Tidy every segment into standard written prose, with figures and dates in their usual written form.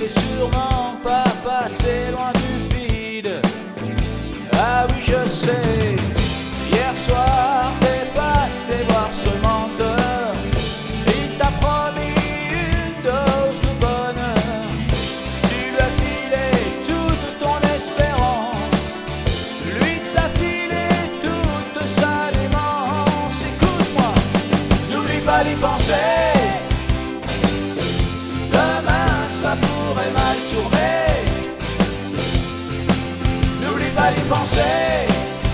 t'es sûrement pas passé loin du vide. Ah oui, je sais, hier soir t'es passé voir ce menteur. Il t'a promis une dose de bonheur. Tu lui as filé toute ton espérance. Lui t'a filé toute sa démence. Écoute-moi, n'oublie pas d'y penser. Demain ça pourrait mal tourner. N'oublie pas d'y penser.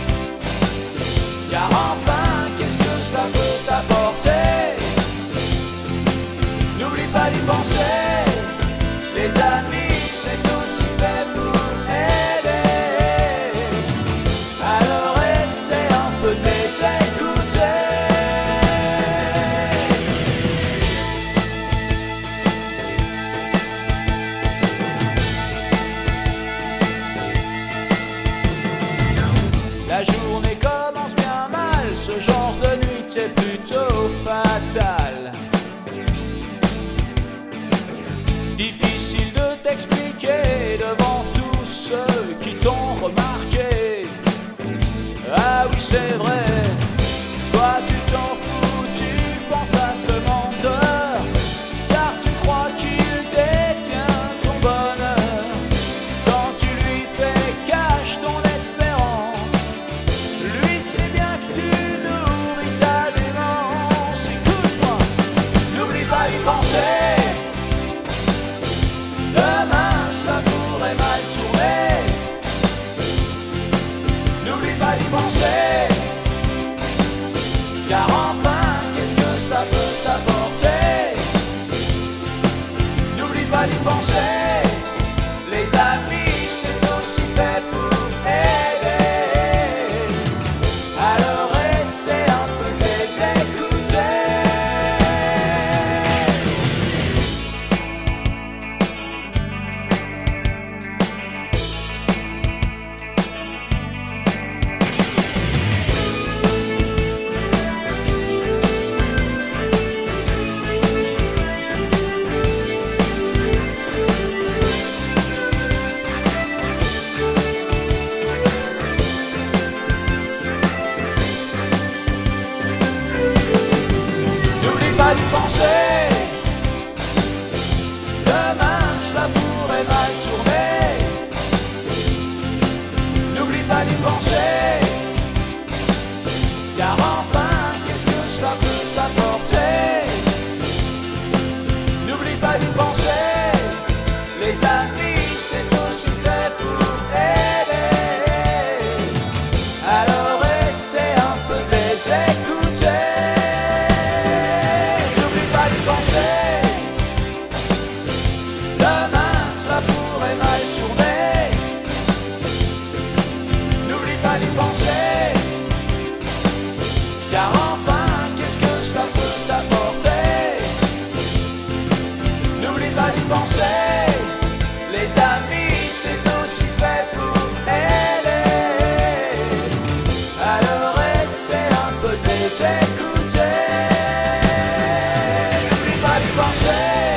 Car enfin, qu'est-ce que ça peut t'apporter? N'oublie pas d'y penser. Les amis, c'est aussi fait pour aider. Alors essaie un peu de les écouter. La journée commence bien mal, ce genre de nuit est plutôt fatal. Difficile de t'expliquer devant tous ceux qui t'ont remarqué. Ah oui, c'est vrai, toi tu t'en fous, tu penses à ce menteur, car tu crois qu'il détient ton bonheur. Quand tu lui paies cash ton espérance, lui sait bien que tu nourris ta démence. Écoute-moi, n'oublie pas d'y penser. Demain ça pourrait mal tourner. N'oublie pas d'y penser. Car enfin, qu'est-ce que ça peut t'apporter? N'oublie pas d'y penser. Les amis, c'est aussi fait pour aider. Alors essaie un peu de les écouter. D'y penser. Demain ça pourrait mal tourner. N'oublie pas d'y penser. Car enfin, qu'est-ce que ça peut t'apporter? N'oublie pas d'y penser. Les amis, c'est aussi fait pour aider. Alors essaie un peu de les écouter. Demain ça pourrait mal tourner. N'oublie pas d'y penser. Car enfin, qu'est-ce que ça peut t'apporter? N'oublie pas d'y penser. Les amis, c'est aussi fait pour aider. Alors essaie un peu de les écouter. N'oublie pas d'y penser.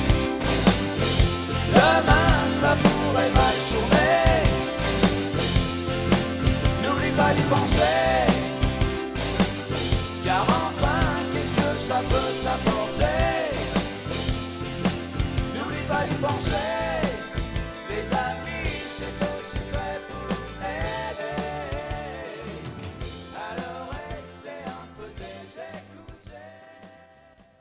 Demain ça pourrait mal tourner. N'oublie pas d'y penser.